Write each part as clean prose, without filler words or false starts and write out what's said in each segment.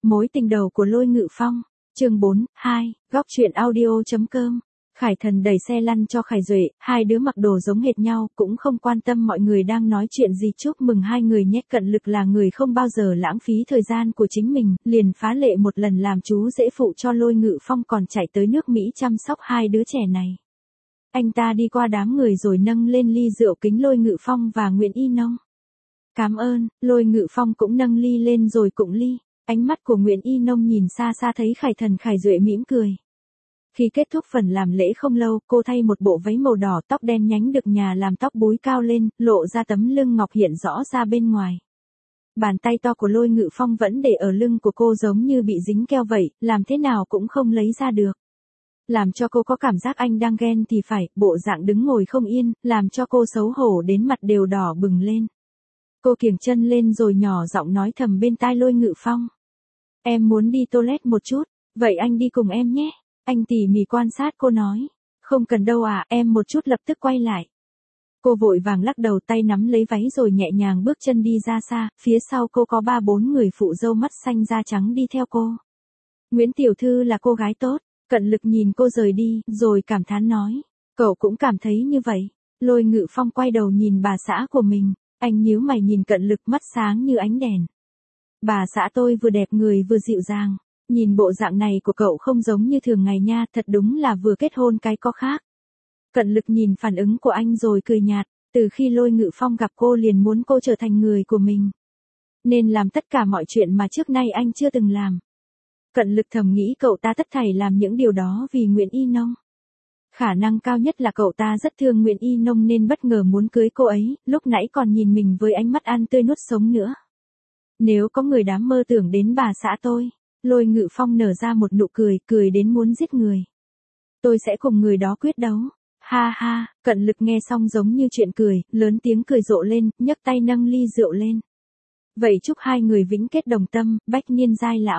Mối tình đầu của Lôi Ngự Phong, chương 4, 2, góc truyện audio.com. Khải Thần đẩy xe lăn cho Khải Duệ, hai đứa mặc đồ giống hệt nhau, cũng không quan tâm mọi người đang nói chuyện gì. Chúc mừng hai người nhé. Cận Lực là người không bao giờ lãng phí thời gian của chính mình, liền phá lệ một lần làm chú rể phụ cho Lôi Ngự Phong, còn chạy tới nước Mỹ chăm sóc hai đứa trẻ này. Anh ta đi qua đám người rồi nâng lên ly rượu kính Lôi Ngự Phong và Nguyễn Y Nông. Cảm ơn. Lôi Ngự Phong cũng nâng ly lên rồi cụng ly. Ánh mắt của Nguyễn Y Nông nhìn xa xa thấy Khải Thần Khải Duệ mỉm cười. Khi kết thúc phần làm lễ không lâu, cô thay một bộ váy màu đỏ, tóc đen nhánh được nhà làm tóc búi cao lên, lộ ra tấm lưng ngọc hiện rõ ra bên ngoài. Bàn tay to của Lôi Ngự Phong vẫn để ở lưng của cô giống như bị dính keo vậy, làm thế nào cũng không lấy ra được. Làm cho cô có cảm giác anh đang ghen thì phải, bộ dạng đứng ngồi không yên, làm cho cô xấu hổ đến mặt đều đỏ bừng lên. Cô kiềng chân lên rồi nhỏ giọng nói thầm bên tai Lôi Ngự Phong. Em muốn đi toilet một chút, vậy anh đi cùng em nhé. Anh tỉ mỉ quan sát cô nói. Không cần đâu à, em một chút lập tức quay lại. Cô vội vàng lắc đầu, tay nắm lấy váy rồi nhẹ nhàng bước chân đi ra xa, phía sau cô có 3-4 người phụ dâu mắt xanh da trắng đi theo cô. Nguyễn Tiểu Thư là cô gái tốt. Cận Lực nhìn cô rời đi, rồi cảm thán nói. Cậu cũng cảm thấy như vậy. Lôi Ngự Phong quay đầu nhìn bà xã của mình. Anh nhíu mày nhìn Cận Lực, mắt sáng như ánh đèn. Bà xã tôi vừa đẹp người vừa dịu dàng. Nhìn bộ dạng này của cậu không giống như thường ngày nha, thật đúng là vừa kết hôn cái có khác. Cận Lực nhìn phản ứng của anh rồi cười nhạt. Từ khi Lôi Ngự Phong gặp cô liền muốn cô trở thành người của mình. Nên làm tất cả mọi chuyện mà trước nay anh chưa từng làm. Cận Lực thầm nghĩ cậu ta tất thảy làm những điều đó vì Nguyễn Y Nông. Khả năng cao nhất là cậu ta rất thương Nguyễn Y Nông nên bất ngờ muốn cưới cô ấy, lúc nãy còn nhìn mình với ánh mắt ăn tươi nuốt sống nữa. Nếu có người dám mơ tưởng đến bà xã tôi, Lôi Ngự Phong nở ra một nụ cười, cười đến muốn giết người. Tôi sẽ cùng người đó quyết đấu. Ha ha. Cận Lực nghe xong giống như chuyện cười, lớn tiếng cười rộ lên, nhấc tay nâng ly rượu lên. Vậy chúc hai người vĩnh kết đồng tâm, bách niên giai lão.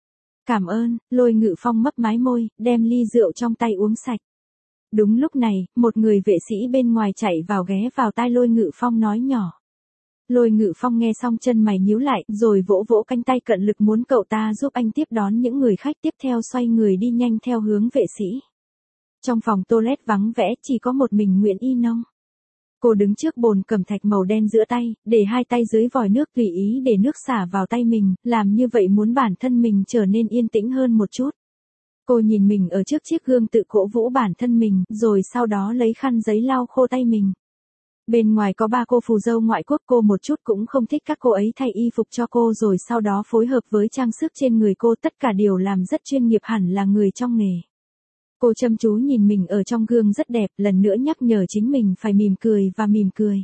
Cảm ơn. Lôi Ngự Phong mấp mái môi, đem ly rượu trong tay uống sạch. Đúng lúc này, một người vệ sĩ bên ngoài chạy vào ghé vào tai Lôi Ngự Phong nói nhỏ. Lôi Ngự Phong nghe xong chân mày nhíu lại, rồi vỗ vỗ cánh tay Cận Lực muốn cậu ta giúp anh tiếp đón những người khách, tiếp theo xoay người đi nhanh theo hướng vệ sĩ. Trong phòng toilet vắng vẻ, chỉ có một mình Nguyễn Y Nông. Cô đứng trước bồn cẩm thạch màu đen giữa tay, để hai tay dưới vòi nước tùy ý để nước xả vào tay mình, làm như vậy muốn bản thân mình trở nên yên tĩnh hơn một chút. Cô nhìn mình ở trước chiếc gương tự cổ vũ bản thân mình, rồi sau đó lấy khăn giấy lau khô tay mình. Bên ngoài có 3 cô phù dâu ngoại quốc, cô một chút cũng không thích các cô ấy thay y phục cho cô rồi sau đó phối hợp với trang sức trên người cô, tất cả đều làm rất chuyên nghiệp, hẳn là người trong nghề. Cô chăm chú nhìn mình ở trong gương rất đẹp, lần nữa nhắc nhở chính mình phải mỉm cười và mỉm cười.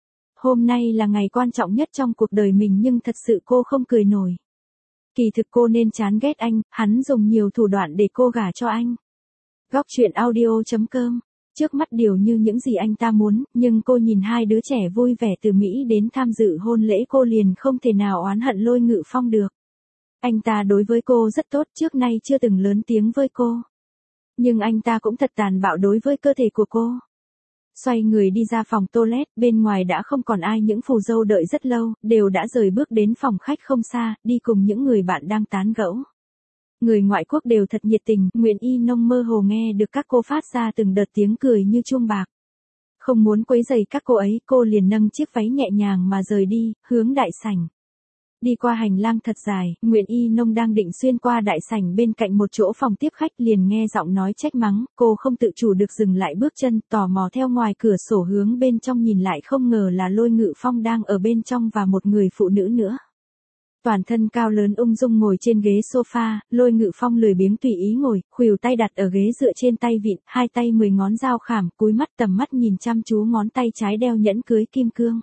Hôm nay là ngày quan trọng nhất trong cuộc đời mình nhưng thật sự cô không cười nổi. Kỳ thực cô nên chán ghét anh, hắn dùng nhiều thủ đoạn để cô gả cho anh. Góc truyện audio.com. Trước mắt điều như những gì anh ta muốn, nhưng cô nhìn hai đứa trẻ vui vẻ từ Mỹ đến tham dự hôn lễ, cô liền không thể nào oán hận Lôi Ngự Phong được. Anh ta đối với cô rất tốt, trước nay chưa từng lớn tiếng với cô. Nhưng anh ta cũng thật tàn bạo đối với cơ thể của cô. Xoay người đi ra phòng toilet, bên ngoài đã không còn ai, những phù dâu đợi rất lâu, đều đã rời bước đến phòng khách không xa, đi cùng những người bạn đang tán gẫu. Người ngoại quốc đều thật nhiệt tình, Nguyễn Y Nông mơ hồ nghe được các cô phát ra từng đợt tiếng cười như chuông bạc. Không muốn quấy rầy các cô ấy, cô liền nâng chiếc váy nhẹ nhàng mà rời đi, hướng đại sảnh. Đi qua hành lang thật dài, Nguyễn Y Nông đang định xuyên qua đại sảnh bên cạnh một chỗ phòng tiếp khách liền nghe giọng nói trách mắng, cô không tự chủ được dừng lại bước chân, tò mò theo ngoài cửa sổ hướng bên trong nhìn lại, không ngờ là Lôi Ngự Phong đang ở bên trong và một người phụ nữ nữa. Toàn thân cao lớn ung dung ngồi trên ghế sofa, Lôi Ngự Phong lười biếng tùy ý ngồi, khuỷu tay đặt ở ghế dựa trên tay vịn, hai tay 10 ngón dao khảm, cúi mắt tầm mắt nhìn chăm chú ngón tay trái đeo nhẫn cưới kim cương.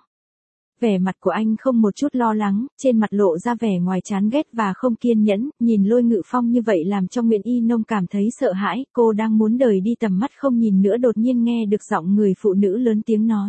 Vẻ mặt của anh không một chút lo lắng, trên mặt lộ ra vẻ ngoài chán ghét và không kiên nhẫn, nhìn Lôi Ngự Phong như vậy làm cho Nguyễn Y Nông cảm thấy sợ hãi, cô đang muốn rời đi tầm mắt không nhìn nữa, đột nhiên nghe được giọng người phụ nữ lớn tiếng nói.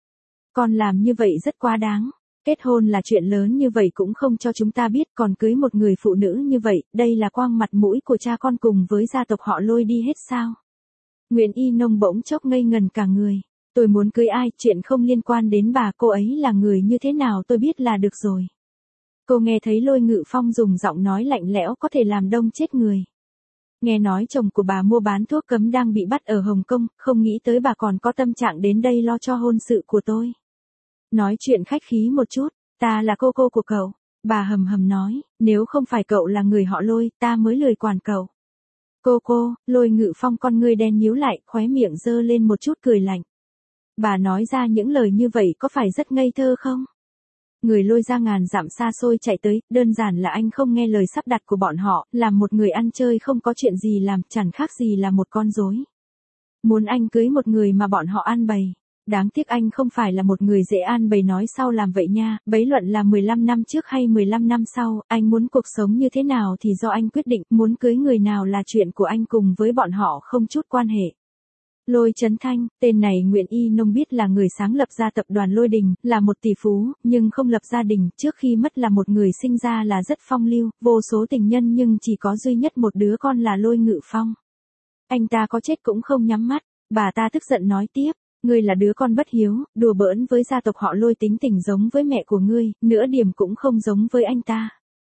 Con làm như vậy rất quá đáng. Kết hôn là chuyện lớn như vậy cũng không cho chúng ta biết, còn cưới một người phụ nữ như vậy, đây là quang mặt mũi của cha con cùng với gia tộc họ Lôi đi hết sao? Nguyễn Y Nông bỗng chốc ngây ngần cả người. Tôi muốn cưới ai, chuyện không liên quan đến bà, cô ấy là người như thế nào tôi biết là được rồi. Cô nghe thấy Lôi Ngự Phong dùng giọng nói lạnh lẽo có thể làm đông chết người. Nghe nói chồng của bà mua bán thuốc cấm đang bị bắt ở Hồng Kông, không nghĩ tới bà còn có tâm trạng đến đây lo cho hôn sự của tôi. Nói chuyện khách khí một chút, ta là cô của cậu. Bà hầm hầm nói, nếu không phải cậu là người họ Lôi, ta mới lười quản cậu. Cô, Lôi Ngự Phong con ngươi đen nhíu lại, khóe miệng giơ lên một chút cười lạnh. Bà nói ra những lời như vậy có phải rất ngây thơ không? Người Lôi ra ngàn dặm xa xôi chạy tới, đơn giản là anh không nghe lời sắp đặt của bọn họ, làm một người ăn chơi không có chuyện gì làm, chẳng khác gì là một con rối. Muốn anh cưới một người mà bọn họ ăn bày. Đáng tiếc anh không phải là một người dễ an bày nói sau làm vậy nha, bấy luận là 15 năm trước hay 15 năm sau, anh muốn cuộc sống như thế nào thì do anh quyết định, muốn cưới người nào là chuyện của anh cùng với bọn họ không chút quan hệ. Lôi Chấn Thanh, tên này Nguyễn Y Nông biết là người sáng lập ra tập đoàn Lôi Đình, là một tỷ phú, nhưng không lập gia đình, trước khi mất là một người sinh ra là rất phong lưu, vô số tình nhân nhưng chỉ có duy nhất một đứa con là Lôi Ngự Phong. Anh ta có chết cũng không nhắm mắt, bà ta tức giận nói tiếp. Ngươi là đứa con bất hiếu, đùa bỡn với gia tộc họ Lôi, tính tình giống với mẹ của ngươi, nửa điểm cũng không giống với anh ta.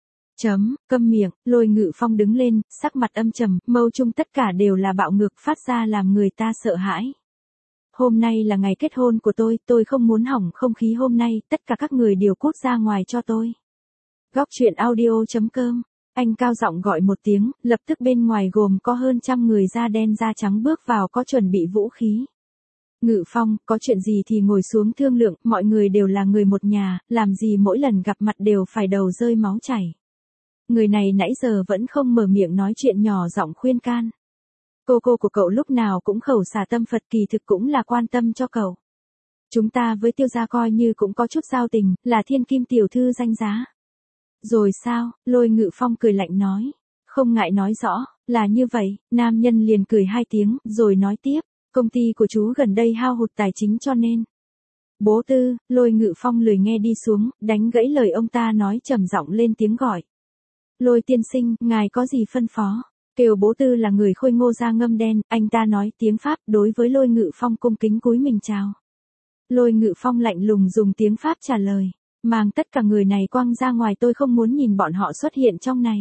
Câm miệng, Lôi Ngự Phong đứng lên, sắc mặt âm trầm, mâu trung tất cả đều là bạo ngược phát ra làm người ta sợ hãi. Hôm nay là ngày kết hôn của tôi không muốn hỏng không khí hôm nay, tất cả các người đều cút ra ngoài cho tôi. Góc truyện audio.com, anh cao giọng gọi một tiếng, lập tức bên ngoài gồm có hơn 100 người da đen da trắng bước vào có chuẩn bị vũ khí. Ngự Phong, có chuyện gì thì ngồi xuống thương lượng, mọi người đều là người một nhà, làm gì mỗi lần gặp mặt đều phải đầu rơi máu chảy. Người này nãy giờ vẫn không mở miệng nói chuyện, nhỏ giọng khuyên can. Cô của cậu lúc nào cũng khẩu xả tâm Phật, kỳ thực cũng là quan tâm cho cậu. Chúng ta với Tiêu gia coi như cũng có chút giao tình, là thiên kim tiểu thư danh giá. Rồi sao, Lôi Ngự Phong cười lạnh nói. Không ngại nói rõ, là như vậy, nam nhân liền cười 2 tiếng, rồi nói tiếp. Công ty của chú gần đây hao hụt tài chính cho nên. Bố Tư, Lôi Ngự Phong lười nghe đi xuống, đánh gãy lời ông ta nói, trầm giọng lên tiếng gọi. Lôi tiên sinh, ngài có gì phân phó? Kêu Bố Tư là người khôi ngô da ngâm đen, anh ta nói tiếng Pháp, đối với Lôi Ngự Phong cung kính cúi mình chào. Lôi Ngự Phong lạnh lùng dùng tiếng Pháp trả lời. Mang tất cả người này quăng ra ngoài, tôi không muốn nhìn bọn họ xuất hiện trong này.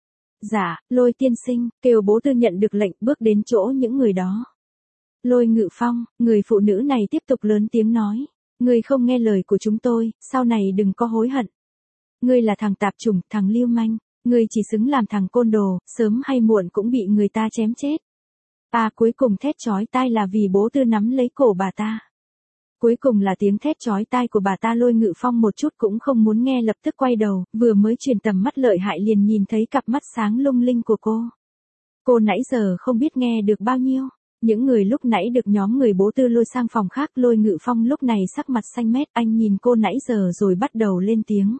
Dạ, Lôi tiên sinh, kêu Bố Tư nhận được lệnh bước đến chỗ những người đó. Lôi Ngự Phong, người phụ nữ này tiếp tục lớn tiếng nói. Ngươi không nghe lời của chúng tôi, sau này đừng có hối hận. Ngươi là thằng tạp chủng, thằng lưu manh. Ngươi chỉ xứng làm thằng côn đồ, sớm hay muộn cũng bị người ta chém chết. Cuối cùng thét chói tai là vì Bố Tư nắm lấy cổ bà ta. Cuối cùng là tiếng thét chói tai của bà ta. Lôi Ngự Phong một chút cũng không muốn nghe, lập tức quay đầu, vừa mới chuyển tầm mắt lợi hại liền nhìn thấy cặp mắt sáng lung linh của cô. Cô nãy giờ không biết nghe được bao nhiêu. Những người lúc nãy được nhóm người Bố Tư lôi sang phòng khác. Lôi Ngự Phong lúc này sắc mặt xanh mét, anh nhìn cô nãy giờ rồi bắt đầu lên tiếng.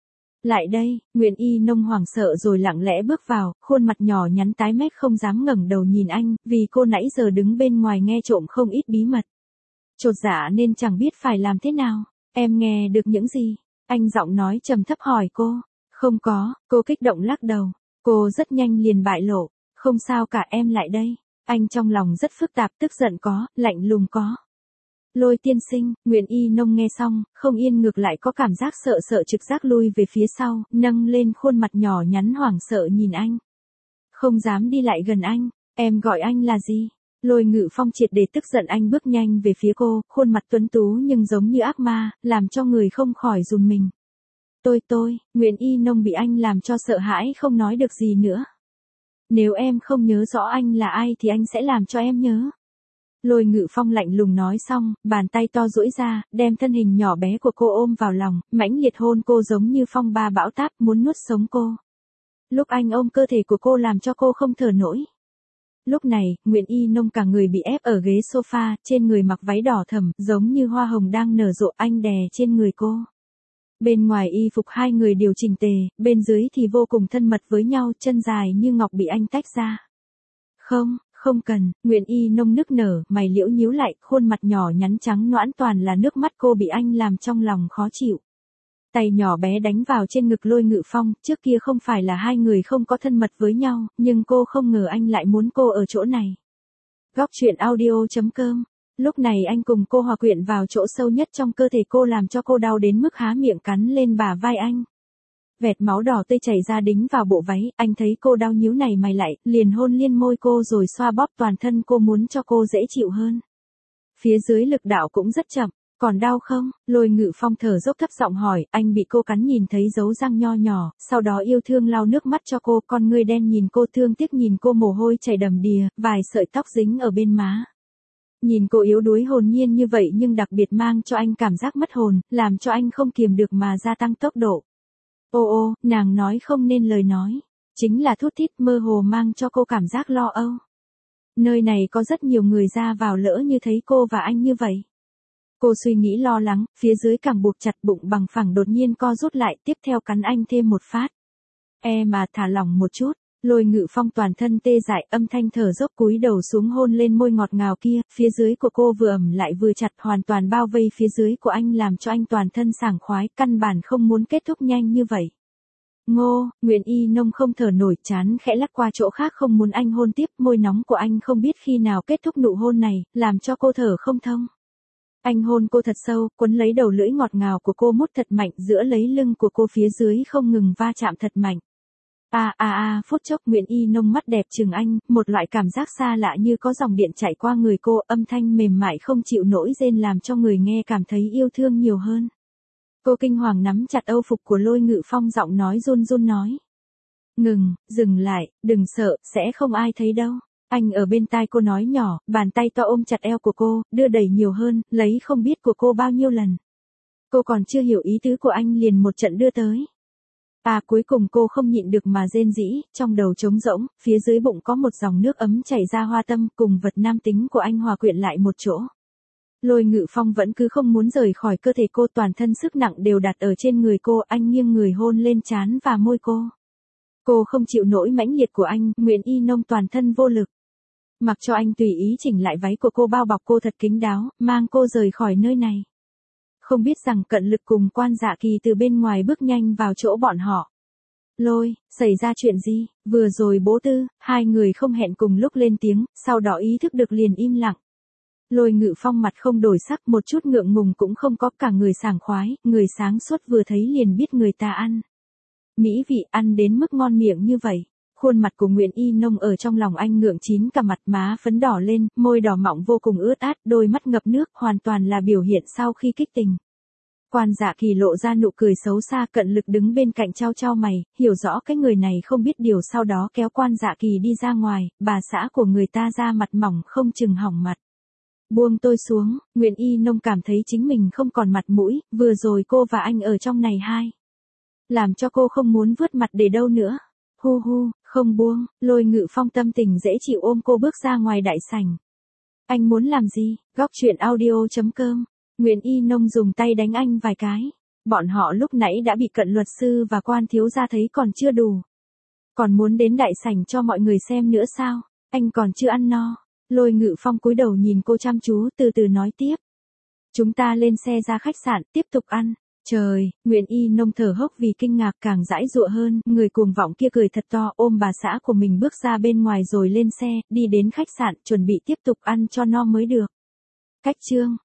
Lại đây, Nguyễn Y Nông hoảng sợ rồi lặng lẽ bước vào, khuôn mặt nhỏ nhắn tái mét không dám ngẩng đầu nhìn anh, vì cô nãy giờ đứng bên ngoài nghe trộm không ít bí mật. Chột dạ nên chẳng biết phải làm thế nào. Em nghe được những gì? Anh giọng nói trầm thấp hỏi cô. Không có, cô kích động lắc đầu. Cô rất nhanh liền bại lộ. Không sao cả, em lại đây. Anh trong lòng rất phức tạp, tức giận có, lạnh lùng có. Lôi tiên sinh, Nguyễn Y Nông nghe xong, không yên ngược lại có cảm giác sợ trực giác lui về phía sau, nâng lên khuôn mặt nhỏ nhắn hoảng sợ nhìn anh. Không dám đi lại gần anh, em gọi anh là gì? Lôi Ngự Phong triệt để tức giận, anh bước nhanh về phía cô, khuôn mặt tuấn tú nhưng giống như ác ma, làm cho người không khỏi run mình. Tôi, Nguyễn Y Nông bị anh làm cho sợ hãi không nói được gì nữa. Nếu em không nhớ rõ anh là ai thì anh sẽ làm cho em nhớ. Lôi Ngự Phong lạnh lùng nói xong, bàn tay to duỗi ra, đem thân hình nhỏ bé của cô ôm vào lòng, mãnh liệt hôn cô giống như phong ba bão táp muốn nuốt sống cô. Lúc anh ôm cơ thể của cô làm cho cô không thở nổi. Lúc này, Nguyễn Y Nông cả người bị ép ở ghế sofa, trên người mặc váy đỏ thẫm, giống như hoa hồng đang nở rộ, anh đè trên người cô. Bên ngoài y phục hai người đều chỉnh tề, bên dưới thì vô cùng thân mật với nhau, chân dài như ngọc bị anh tách ra. Không cần, Nguyễn Y Nông nức nở, mày liễu nhíu lại, khuôn mặt nhỏ nhắn trắng nõn toàn là nước mắt, cô bị anh làm trong lòng khó chịu. Tay nhỏ bé đánh vào trên ngực Lôi Ngự Phong, trước kia không phải là hai người không có thân mật với nhau, nhưng cô không ngờ anh lại muốn cô ở chỗ này. Góc truyện audio.com. Lúc này anh cùng cô hòa quyện vào chỗ sâu nhất trong cơ thể cô, làm cho cô đau đến mức há miệng cắn lên bả vai anh. Vẹt máu đỏ tươi chảy ra đính vào bộ váy, anh thấy cô đau nhíu này mày lại, liền hôn liên môi cô rồi xoa bóp toàn thân cô muốn cho cô dễ chịu hơn. Phía dưới lực đạo cũng rất chậm, còn đau không? Lôi Ngự Phong thở dốc thấp giọng hỏi, anh bị cô cắn nhìn thấy dấu răng nho nhỏ, sau đó yêu thương lau nước mắt cho cô, con ngươi đen nhìn cô thương tiếc nhìn cô mồ hôi chảy đầm đìa, vài sợi tóc dính ở bên má. Nhìn cô yếu đuối hồn nhiên như vậy nhưng đặc biệt mang cho anh cảm giác mất hồn, làm cho anh không kiềm được mà gia tăng tốc độ. Ô, nàng nói không nên lời nói. Chính là thút thít mơ hồ mang cho cô cảm giác lo âu. Nơi này có rất nhiều người ra vào lỡ như thấy cô và anh như vậy. Cô suy nghĩ lo lắng, phía dưới càng buộc chặt bụng bằng phẳng đột nhiên co rút lại tiếp theo cắn anh thêm một phát. Mà thả lỏng một chút. Lôi Ngự Phong toàn thân tê dại âm thanh thở dốc cúi đầu xuống hôn lên môi ngọt ngào kia, phía dưới của cô vừa ẩm lại vừa chặt hoàn toàn bao vây phía dưới của anh làm cho anh toàn thân sảng khoái, căn bản không muốn kết thúc nhanh như vậy. Ngô, Nguyễn Y Nông không thở nổi chán khẽ lắc qua chỗ khác không muốn anh hôn tiếp, môi nóng của anh không biết khi nào kết thúc nụ hôn này, làm cho cô thở không thông. Anh hôn cô thật sâu, quấn lấy đầu lưỡi ngọt ngào của cô mút thật mạnh giữa lấy lưng của cô phía dưới không ngừng va chạm thật mạnh. Phút chốc Nguyễn Y Nông mắt đẹp chừng anh, một loại cảm giác xa lạ như có dòng điện chạy qua người cô, âm thanh mềm mại không chịu nổi rên làm cho người nghe cảm thấy yêu thương nhiều hơn. Cô kinh hoàng nắm chặt âu phục của Lôi Ngự Phong giọng nói run run nói. Dừng lại, đừng sợ, sẽ không ai thấy đâu. Anh ở bên tai cô nói nhỏ, bàn tay to ôm chặt eo của cô, đưa đẩy nhiều hơn, lấy không biết của cô bao nhiêu lần. Cô còn chưa hiểu ý tứ của anh liền một trận đưa tới. Cuối cùng cô không nhịn được mà rên rỉ, trong đầu trống rỗng, phía dưới bụng có một dòng nước ấm chảy ra hoa tâm cùng vật nam tính của anh hòa quyện lại một chỗ. Lôi Ngự Phong vẫn cứ không muốn rời khỏi cơ thể cô toàn thân sức nặng đều đặt ở trên người cô, anh nghiêng người hôn lên trán và môi cô. Cô không chịu nổi mãnh liệt của anh, Nguyễn Y Nông toàn thân vô lực. Mặc cho anh tùy ý chỉnh lại váy của cô bao bọc cô thật kín đáo, mang cô rời khỏi nơi này. Không biết rằng Cận Lực cùng Quan Dạ Kỳ từ bên ngoài bước nhanh vào chỗ bọn họ. Lôi, xảy ra chuyện gì? Vừa rồi bố Tư, hai người không hẹn cùng lúc lên tiếng, sau đó ý thức được liền im lặng. Lôi Ngự Phong mặt không đổi sắc, một chút ngượng ngùng cũng không có, cả người sảng khoái, người sáng suốt vừa thấy liền biết người ta ăn. Mỹ vị ăn đến mức ngon miệng như vậy. Khuôn mặt của Nguyễn Y Nông ở trong lòng anh ngượng chín cả mặt, má phấn đỏ lên, môi đỏ mọng vô cùng ướt át, đôi mắt ngập nước, hoàn toàn là biểu hiện sau khi kích tình. Quan Dạ Kỳ lộ ra nụ cười xấu xa, Cận Lực đứng bên cạnh trao trao mày, hiểu rõ cái người này không biết điều, sau đó kéo Quan Dạ Kỳ đi ra ngoài, bà xã của người ta ra mặt mỏng không chừng hỏng mặt. Buông tôi xuống, Nguyễn Y Nông cảm thấy chính mình không còn mặt mũi, vừa rồi cô và anh ở trong này làm cho cô không muốn vứt mặt để đâu nữa. Không buông, Lôi Ngự Phong tâm tình dễ chịu ôm cô bước ra ngoài đại sảnh. Anh muốn làm gì? Góc truyện audio.com. Nguyễn Y Nông dùng tay đánh anh vài cái. Bọn họ lúc nãy đã bị Cận luật sư và Quan thiếu gia thấy còn chưa đủ. Còn muốn đến đại sảnh cho mọi người xem nữa sao? Anh còn chưa ăn no. Lôi Ngự Phong cúi đầu nhìn cô chăm chú từ từ nói tiếp. Chúng ta lên xe ra khách sạn tiếp tục ăn. Trời, Nguyễn Y Nông thở hốc vì kinh ngạc càng dãi dụa hơn, người cuồng vọng kia cười thật to ôm bà xã của mình bước ra bên ngoài rồi lên xe, đi đến khách sạn chuẩn bị tiếp tục ăn cho no mới được. Cách chương